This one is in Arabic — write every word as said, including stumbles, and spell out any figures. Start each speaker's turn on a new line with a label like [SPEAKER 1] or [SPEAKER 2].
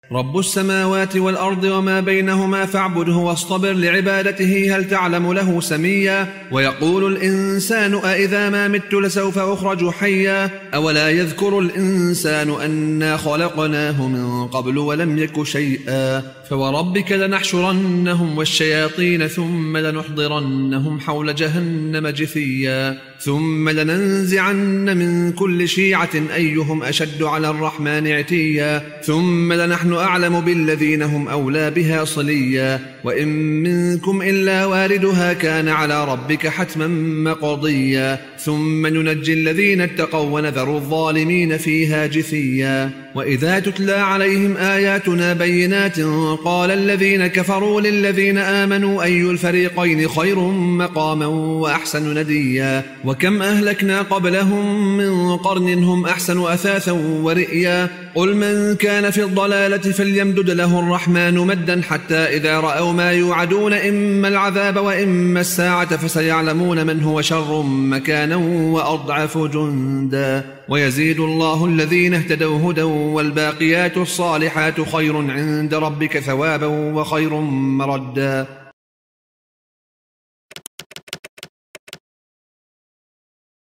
[SPEAKER 1] رب السماوات والأرض وما بينهما فاعبده واصطبر لعبادته هل تعلم له سميا ويقول الإنسان أإذا ما مت لسوف أخرج حيا أولا يذكر الإنسان أنا خلقناه من قبل ولم يك شيئا فوربك لنحشرنهم والشياطين ثم لنحضرنهم حول جهنم جثيا ثم لننزعن من كل شيعة أيهم أشد على الرحمن عتيا ثم لنحن أعلم بالذين هم أولى بها صليا وإن منكم إلا واردها كان على ربك حتما مقضيا ثم ننجي الذين اتقوا ونذر الظالمين فيها جثيا وإذا تتلى عليهم آياتنا بينات قال الذين كفروا للذين آمنوا أي الفريقين خير مقاما وأحسن نديا وكم أهلكنا قبلهم من قرن هم أحسن أثاثا ورئيا قل من كان في الضلالة فليمدد له الرحمن مدا حتى إذا رأوا ما يوعدون إما العذاب وإما الساعة فسيعلمون من هو شر مكانا وأضعف جندا ويزيد الله الذين اهتدوا هدى والباقيات الصالحات خير عند ربك ثوابا وخير مردا